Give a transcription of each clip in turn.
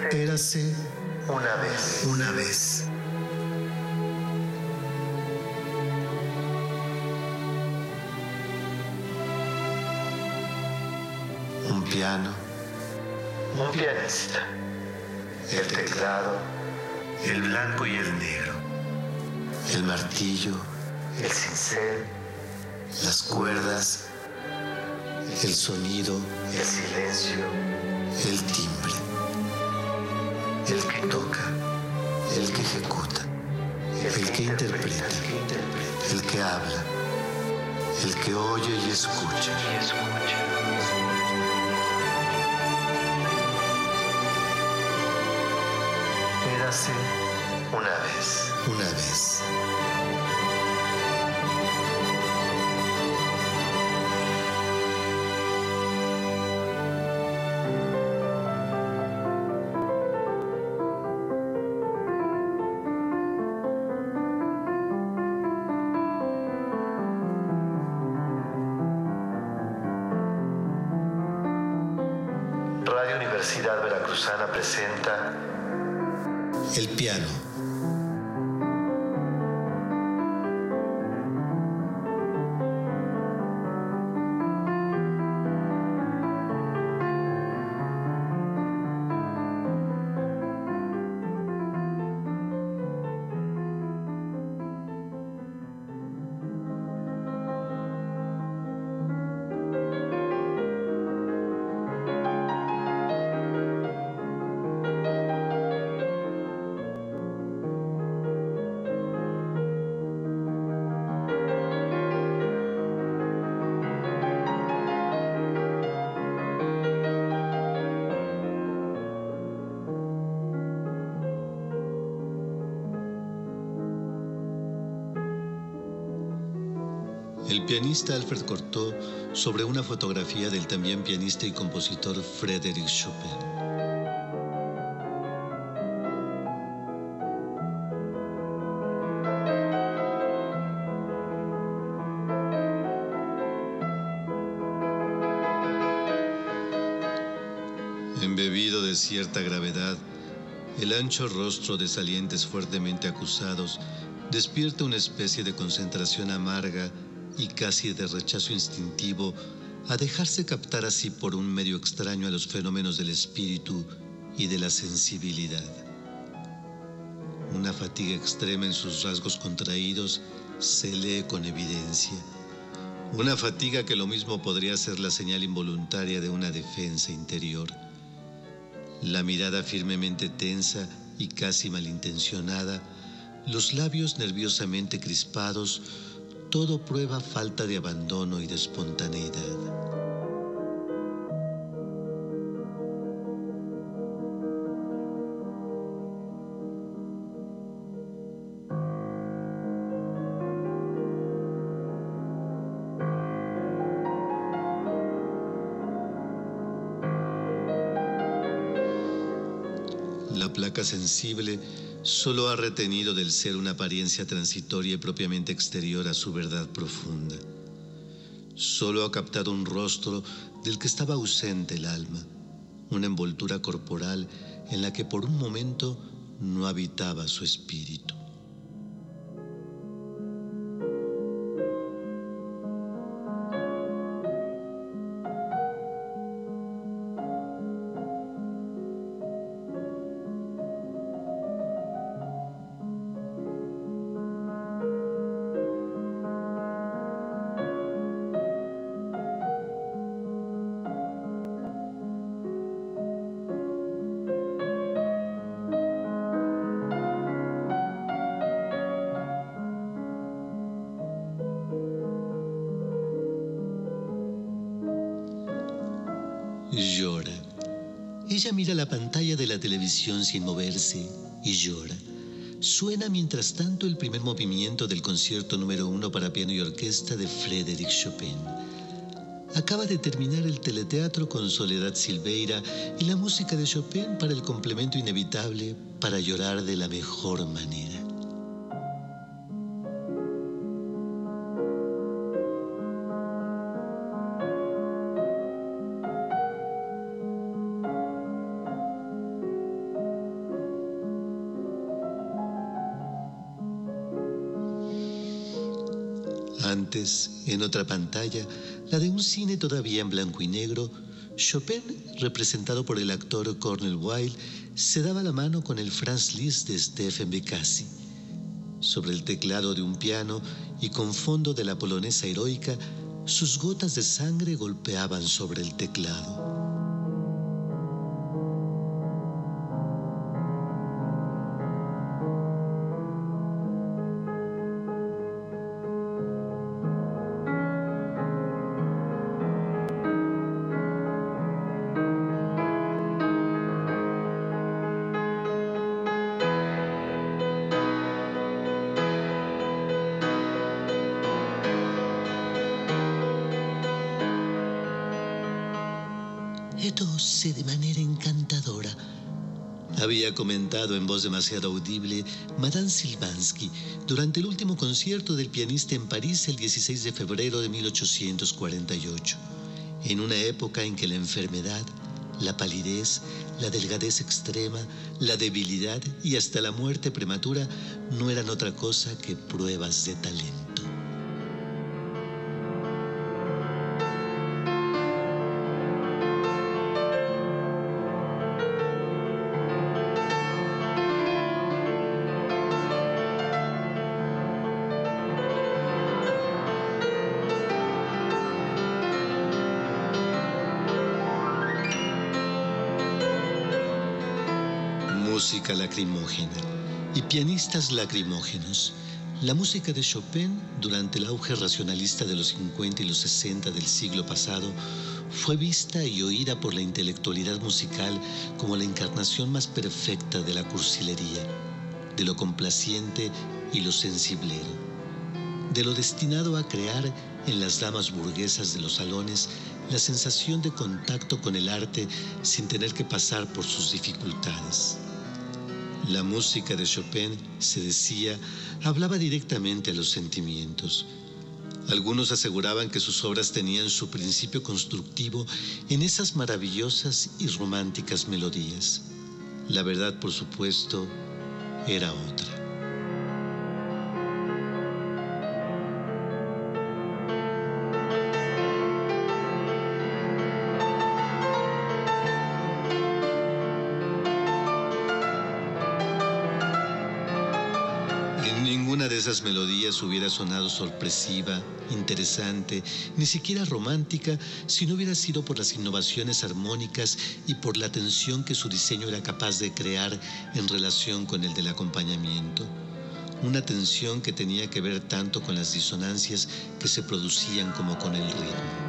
Érase una vez. Un piano, un pianista, el teclado, el blanco y el negro, el martillo, el cincel, las cuerdas, el sonido, el silencio, el timbre, el que toca, el que ejecuta, el que interpreta, el que habla, el que oye y escucha. Érase una vez. Radio Universidad Veracruzana presenta El piano. El pianista Alfred Cortot sobre una fotografía del también pianista y compositor Frédéric Chopin. Embebido de cierta gravedad, el ancho rostro de salientes fuertemente acusados despierta una especie de concentración amarga y casi de rechazo instintivo a dejarse captar así por un medio extraño a los fenómenos del espíritu y de la sensibilidad. Una fatiga extrema en sus rasgos contraídos se lee con evidencia. Una fatiga que lo mismo podría ser la señal involuntaria de una defensa interior. La mirada firmemente tensa y casi malintencionada, los labios nerviosamente crispados, todo prueba falta de abandono y de espontaneidad. La placa sensible solo ha retenido del ser una apariencia transitoria y propiamente exterior a su verdad profunda. Solo ha captado un rostro del que estaba ausente el alma, una envoltura corporal en la que por un momento no habitaba su espíritu. Llora. Ella mira la pantalla de la televisión sin moverse y llora. Suena mientras tanto el primer movimiento del concierto número 1 para piano y orquesta de Frédéric Chopin. Acaba de terminar el teleteatro con Soledad Silveira y la música de Chopin para el complemento inevitable para llorar de la mejor manera. Antes, en otra pantalla, la de un cine todavía en blanco y negro, Chopin, representado por el actor Cornel Wilde, se daba la mano con el Franz Liszt de Stephen Bicassi. Sobre el teclado de un piano y con fondo de la polonesa heroica, sus gotas de sangre golpeaban sobre el teclado. Tose de manera encantadora, había comentado en voz demasiado audible Madame Sylvansky durante el último concierto del pianista en París el 16 de febrero de 1848, en una época en que la enfermedad, la palidez, la delgadez extrema, la debilidad y hasta la muerte prematura no eran otra cosa que pruebas de talento. Música lacrimógena y pianistas lacrimógenos. La música de Chopin, durante el auge racionalista de los 50 y los 60 del siglo pasado, fue vista y oída por la intelectualidad musical como la encarnación más perfecta de la cursilería, de lo complaciente y lo sensiblero, de lo destinado a crear en las damas burguesas de los salones la sensación de contacto con el arte sin tener que pasar por sus dificultades. La música de Chopin, se decía, hablaba directamente a los sentimientos. Algunos aseguraban que sus obras tenían su principio constructivo en esas maravillosas y románticas melodías. La verdad, por supuesto, era otra. Ninguna de esas melodías hubiera sonado sorpresiva, interesante, ni siquiera romántica, si no hubiera sido por las innovaciones armónicas y por la tensión que su diseño era capaz de crear en relación con el del acompañamiento. Una tensión que tenía que ver tanto con las disonancias que se producían como con el ritmo.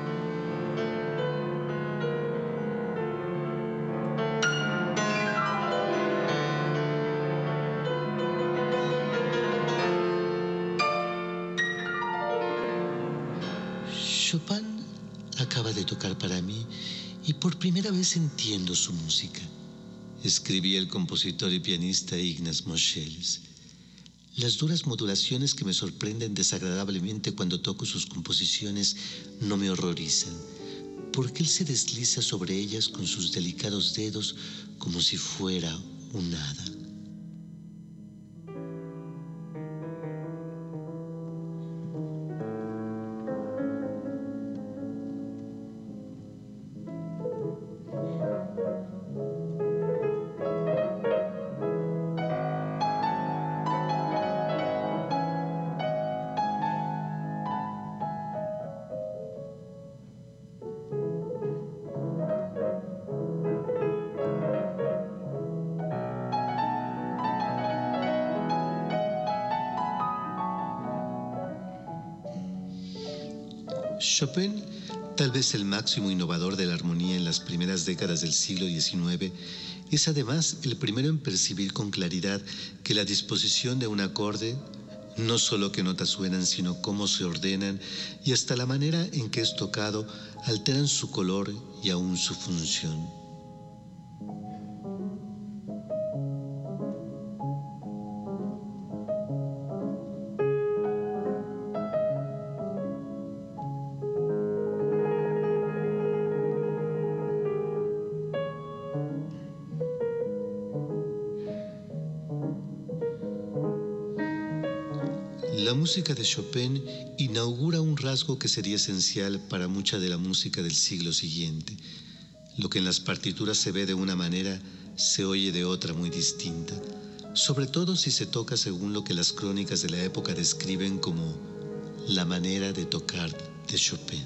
Chopin acaba de tocar para mí y por primera vez entiendo su música, escribía el compositor y pianista Ignaz Moscheles. Las duras modulaciones que me sorprenden desagradablemente cuando toco sus composiciones no me horrorizan, porque él se desliza sobre ellas con sus delicados dedos como si fuera un hada. Chopin, tal vez el máximo innovador de la armonía en las primeras décadas del siglo XIX, es además el primero en percibir con claridad que la disposición de un acorde, no solo qué notas suenan, sino cómo se ordenan y hasta la manera en que es tocado, alteran su color y aún su función. La música de Chopin inaugura un rasgo que sería esencial para mucha de la música del siglo siguiente. Lo que en las partituras se ve de una manera, se oye de otra muy distinta, sobre todo si se toca según lo que las crónicas de la época describen como la manera de tocar de Chopin.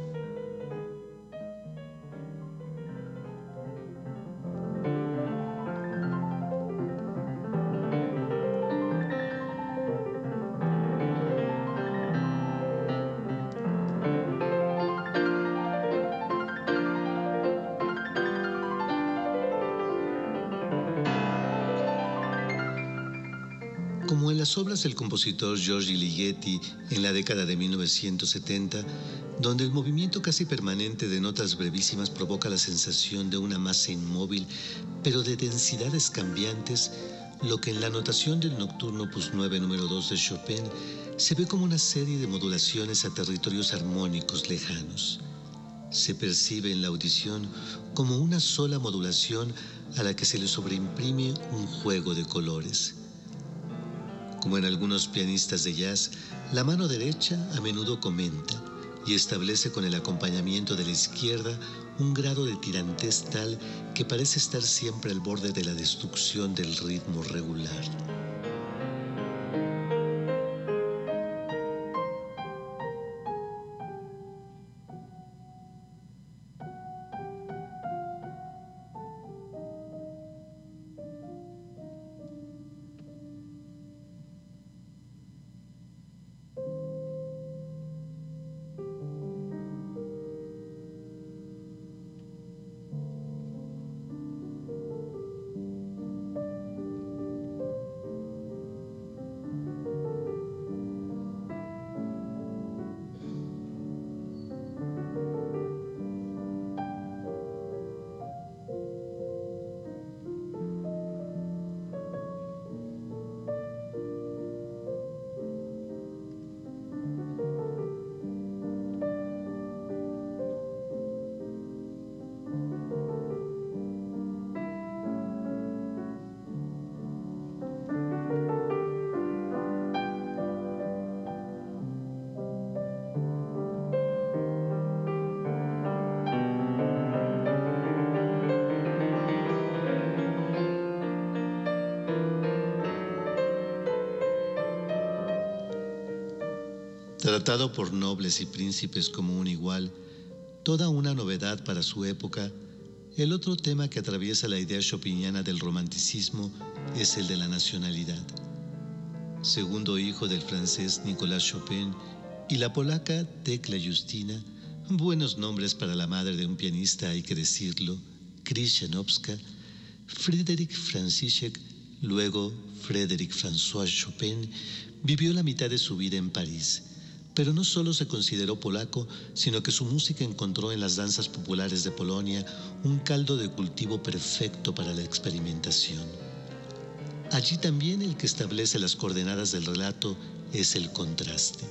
Como en las obras del compositor Giorgi Ligeti en la década de 1970, donde el movimiento casi permanente de notas brevísimas provoca la sensación de una masa inmóvil, pero de densidades cambiantes, lo que en la notación del Nocturno Opus 9 número 2 de Chopin se ve como una serie de modulaciones a territorios armónicos lejanos. Se percibe en la audición como una sola modulación a la que se le sobreimprime un juego de colores. Como en algunos pianistas de jazz, la mano derecha a menudo comenta y establece con el acompañamiento de la izquierda un grado de tirantez tal que parece estar siempre al borde de la destrucción del ritmo regular. Tratado por nobles y príncipes como un igual, toda una novedad para su época, el otro tema que atraviesa la idea chopiniana del romanticismo es el de la nacionalidad. Segundo hijo del francés Nicolas Chopin y la polaca Tekla Justina, buenos nombres para la madre de un pianista, hay que decirlo, Krysianowska, Frédéric František, luego Frédéric François Chopin, vivió la mitad de su vida en París. Pero no solo se consideró polaco, sino que su música encontró en las danzas populares de Polonia un caldo de cultivo perfecto para la experimentación. Allí también el que establece las coordenadas del relato es el contraste.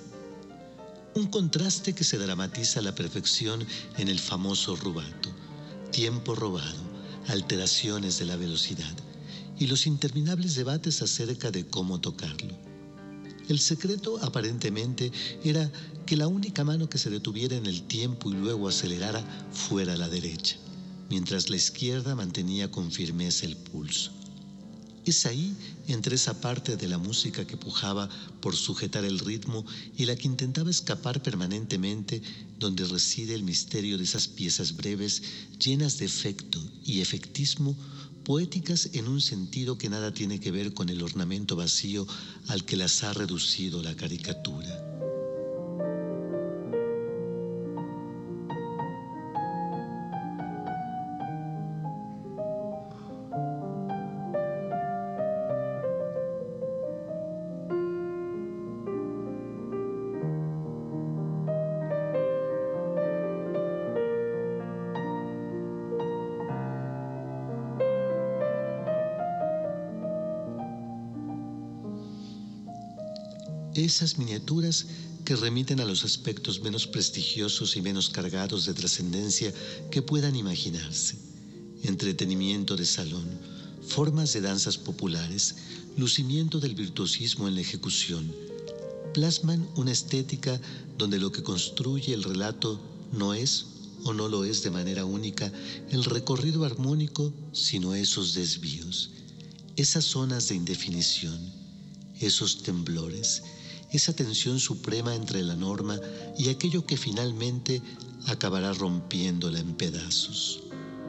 Un contraste que se dramatiza a la perfección en el famoso rubato, tiempo robado, alteraciones de la velocidad y los interminables debates acerca de cómo tocarlo. El secreto, aparentemente, era que la única mano que se detuviera en el tiempo y luego acelerara fuera la derecha, mientras la izquierda mantenía con firmeza el pulso. Es ahí, entre esa parte de la música que pujaba por sujetar el ritmo y la que intentaba escapar permanentemente, donde reside el misterio de esas piezas breves, llenas de efecto y efectismo, poéticas en un sentido que nada tiene que ver con el ornamento vacío al que las ha reducido la caricatura. Esas miniaturas que remiten a los aspectos menos prestigiosos y menos cargados de trascendencia que puedan imaginarse. Entretenimiento de salón, formas de danzas populares, lucimiento del virtuosismo en la ejecución, plasman una estética donde lo que construye el relato no es o no lo es de manera única el recorrido armónico, sino esos desvíos, esas zonas de indefinición, esos temblores, esa tensión suprema entre la norma y aquello que finalmente acabará rompiéndola en pedazos.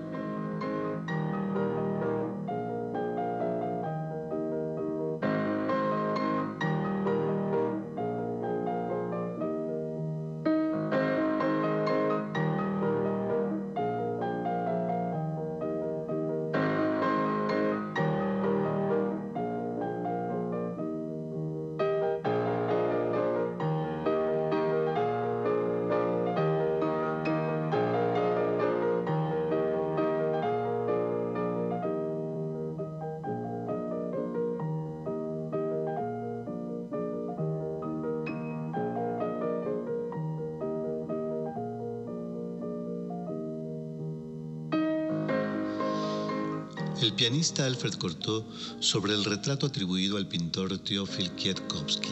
El pianista Alfred Cortot sobre el retrato atribuido al pintor Teofil Kwiatkowski.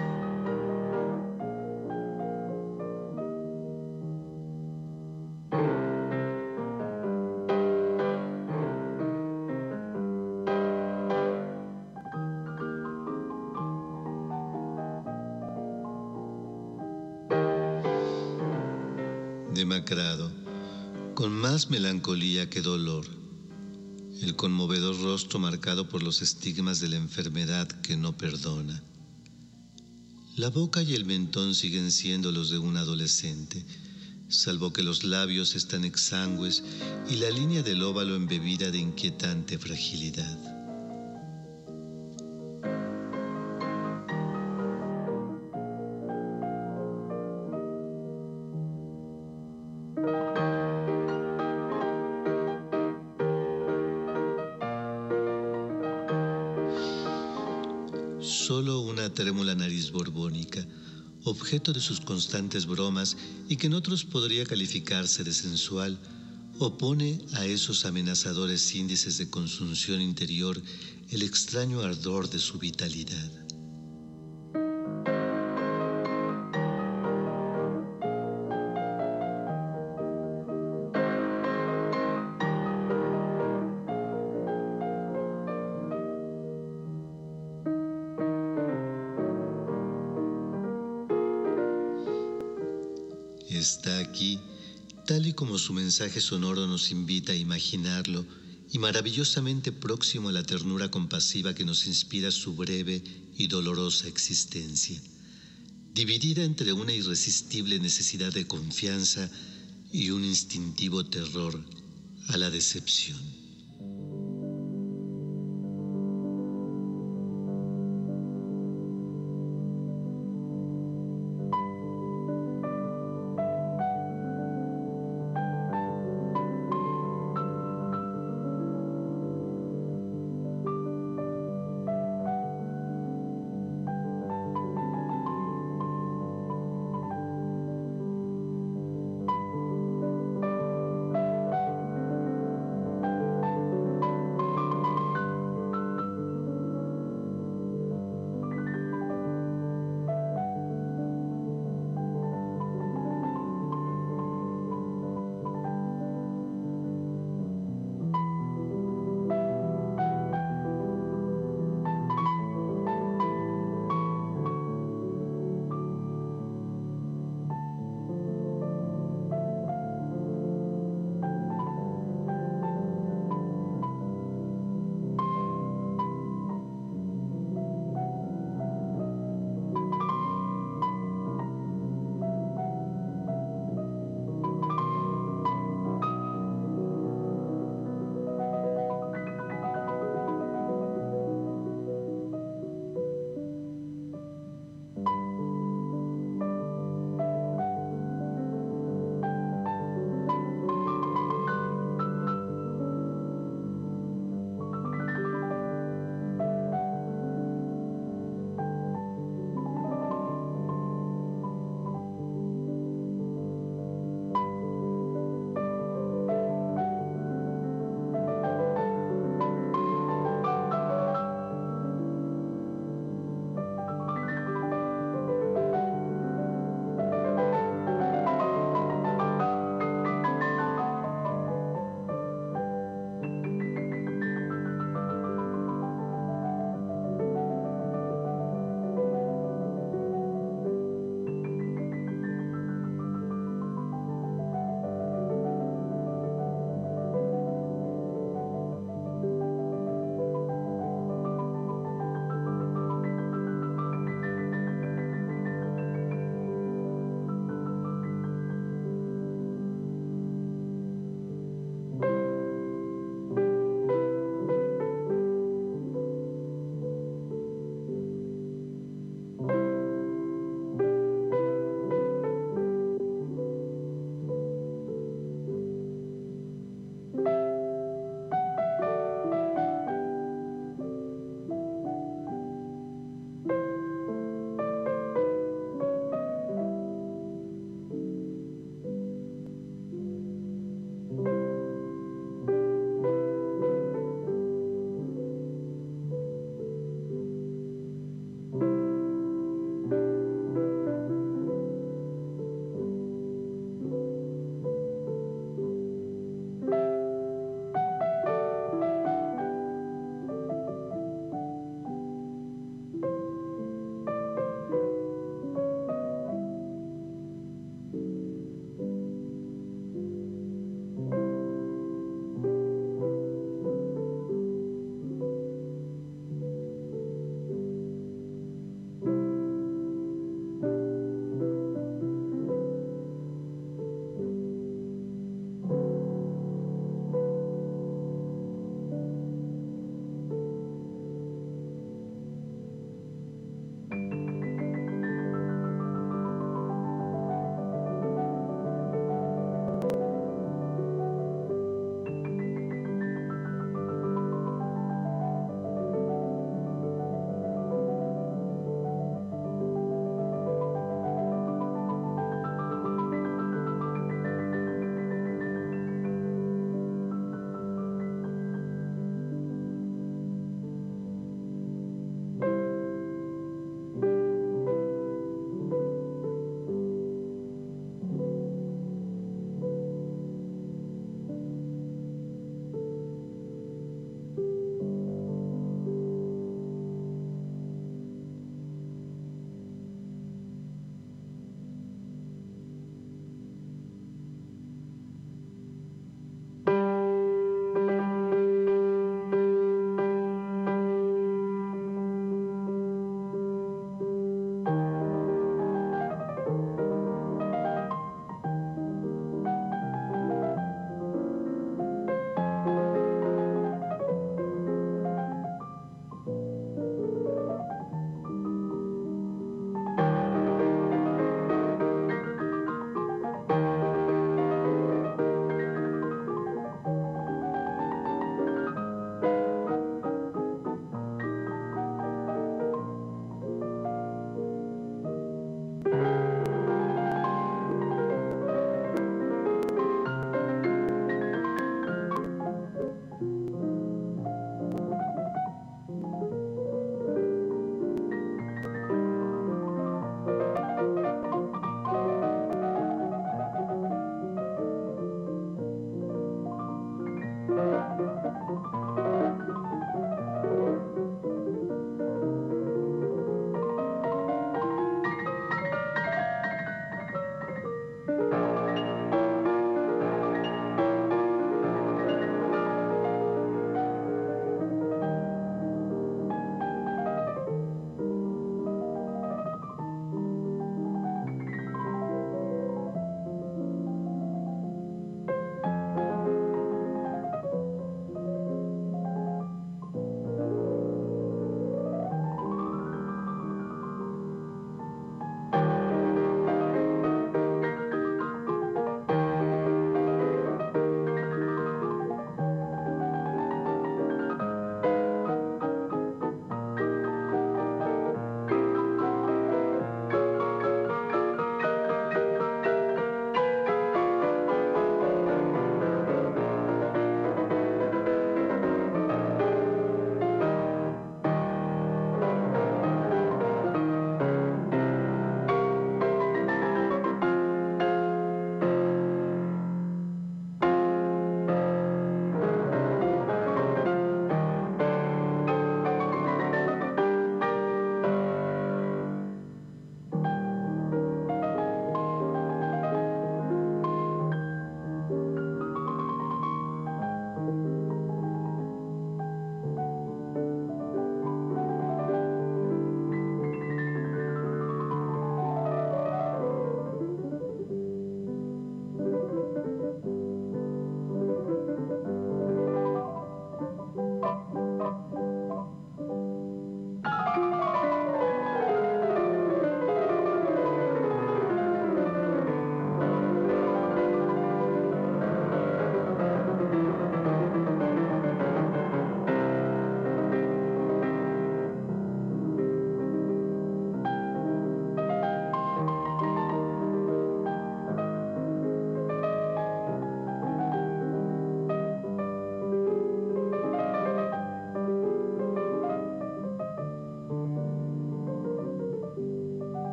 Demacrado, con más melancolía que dolor, el conmovedor rostro marcado por los estigmas de la enfermedad que no perdona. La boca y el mentón siguen siendo los de un adolescente, salvo que los labios están exangües y la línea del óvalo embebida de inquietante fragilidad. Solo una trémula nariz borbónica, objeto de sus constantes bromas y que en otros podría calificarse de sensual, opone a esos amenazadores índices de consunción interior el extraño ardor de su vitalidad. Está aquí, tal y como su mensaje sonoro nos invita a imaginarlo, y maravillosamente próximo a la ternura compasiva que nos inspira su breve y dolorosa existencia, dividida entre una irresistible necesidad de confianza y un instintivo terror a la decepción.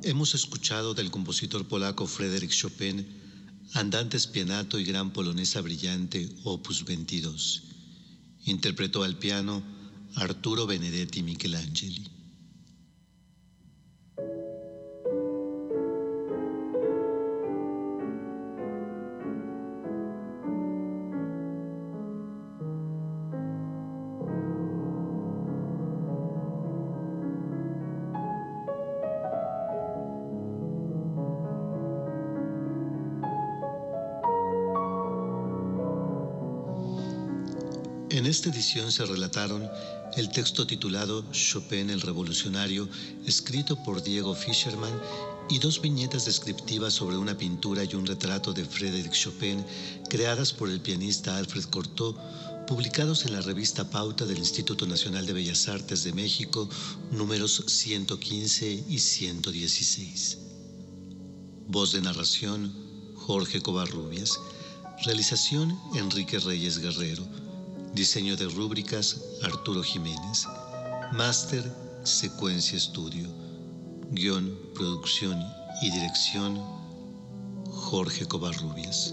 hemos escuchado del compositor polaco Frédéric Chopin Andante Spianato y Gran Polonesa Brillante, opus 22. Interpretó al piano Arturo Benedetti Michelangeli. En esta edición se relataron el texto titulado Chopin el Revolucionario, escrito por Diego Fischerman, y 2 viñetas descriptivas sobre una pintura y un retrato de Frédéric Chopin, creadas por el pianista Alfred Cortot, publicados en la revista Pauta del Instituto Nacional de Bellas Artes de México, números 115 y 116. Voz de narración, Jorge Covarrubias. Realización, Enrique Reyes Guerrero. Diseño de rúbricas, Arturo Jiménez. Máster, Secuencia Estudio. Guión, producción y dirección, Jorge Covarrubias.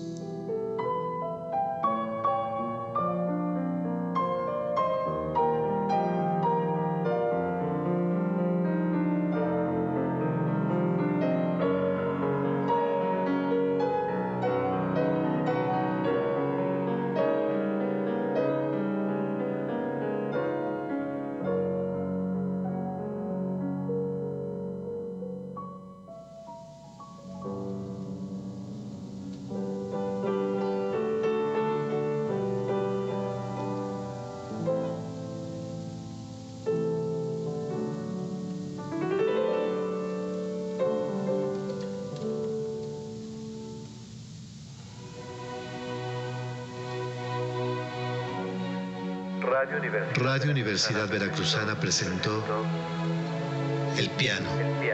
Radio Universidad Veracruzana presentó El piano.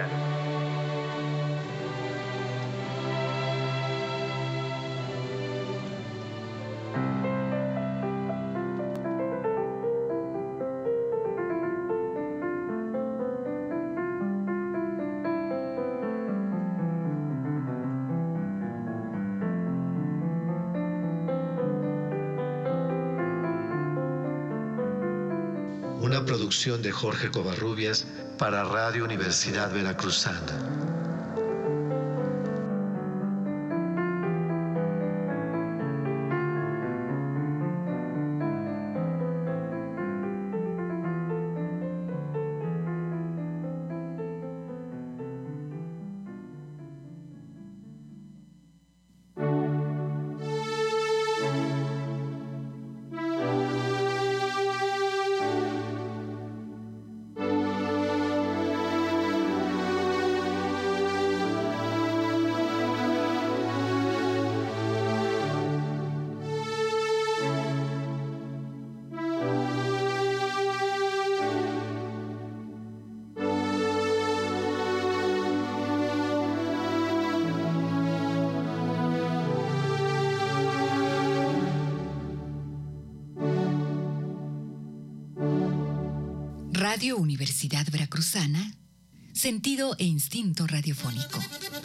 Una producción de Jorge Covarrubias para Radio Universidad Veracruzana. Radio Universidad Veracruzana, sentido e instinto radiofónico.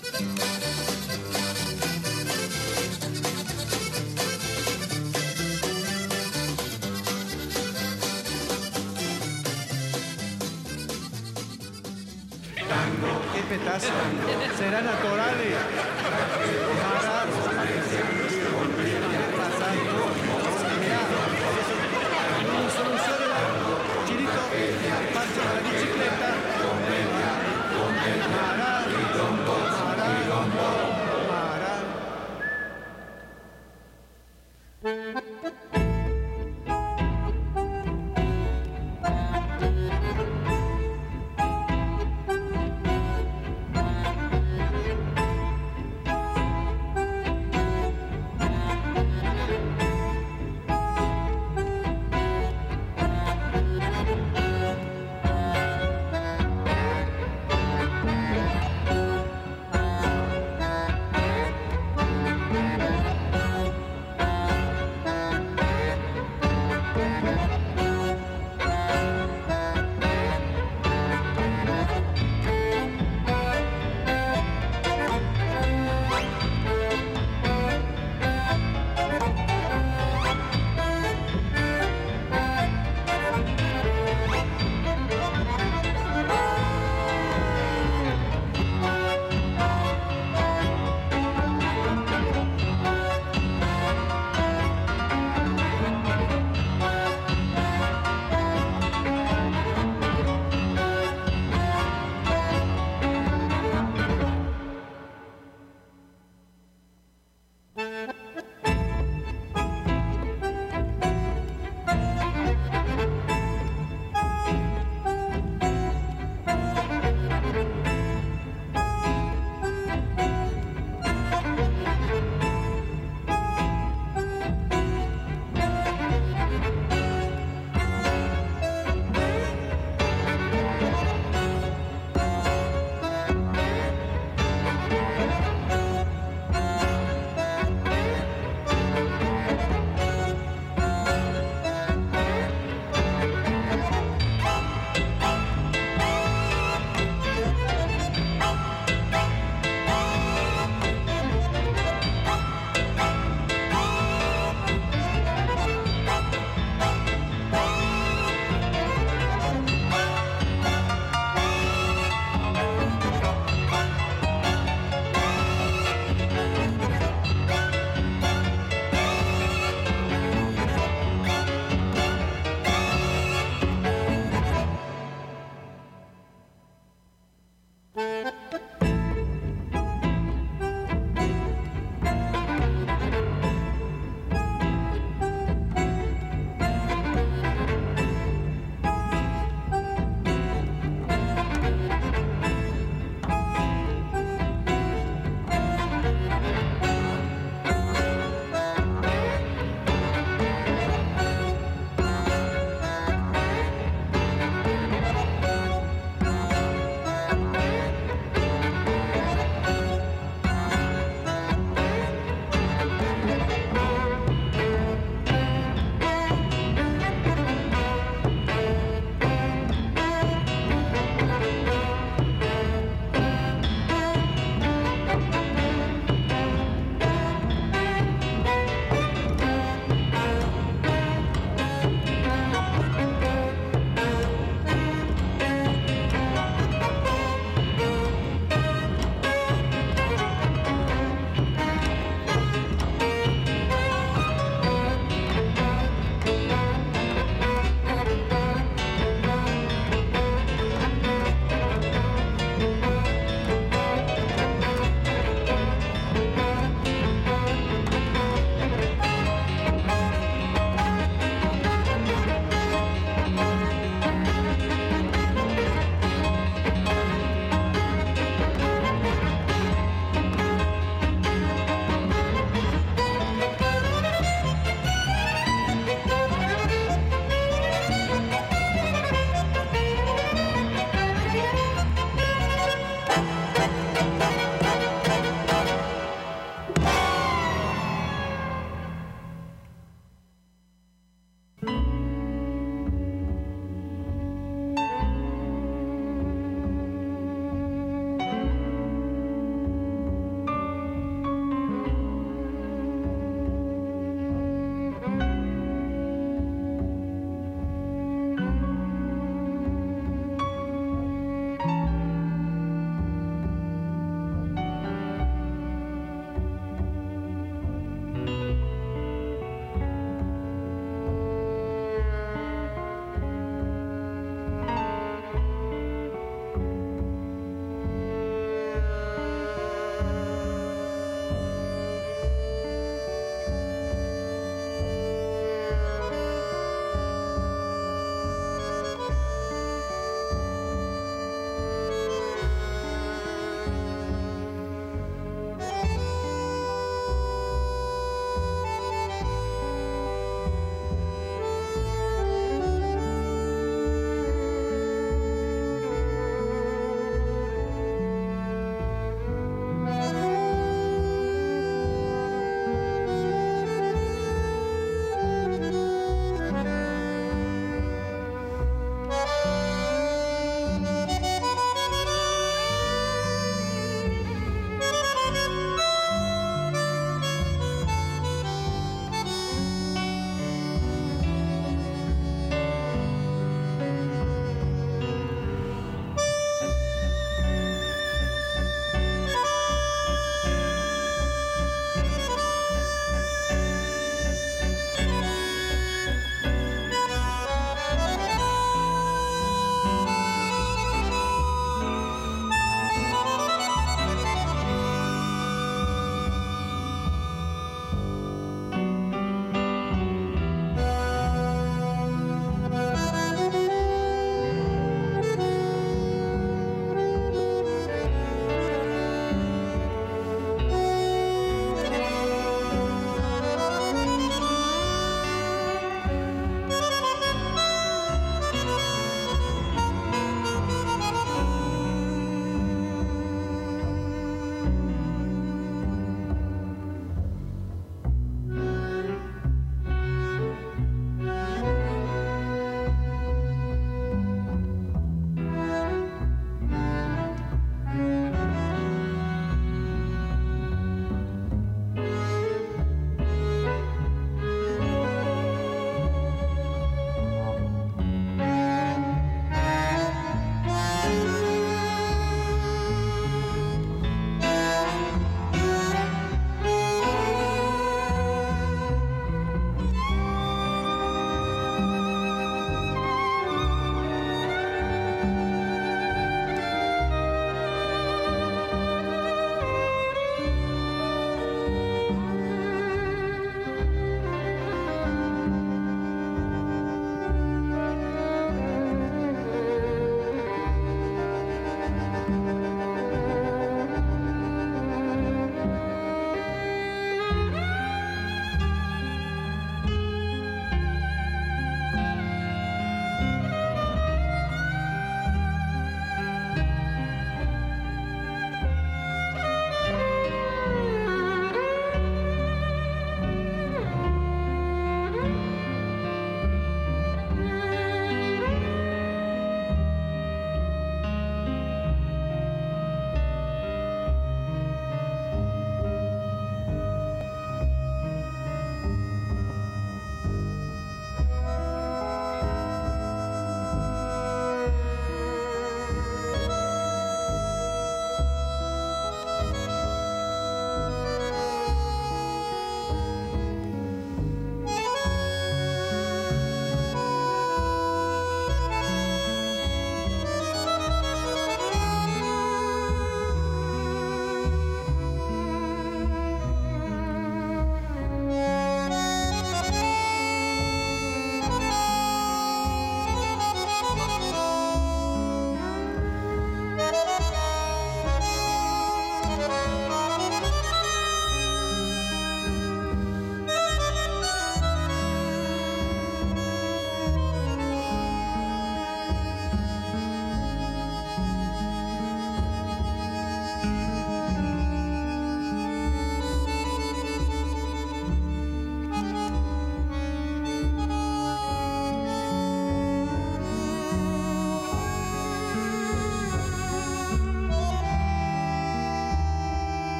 ¡Qué petazo! Serán naturales.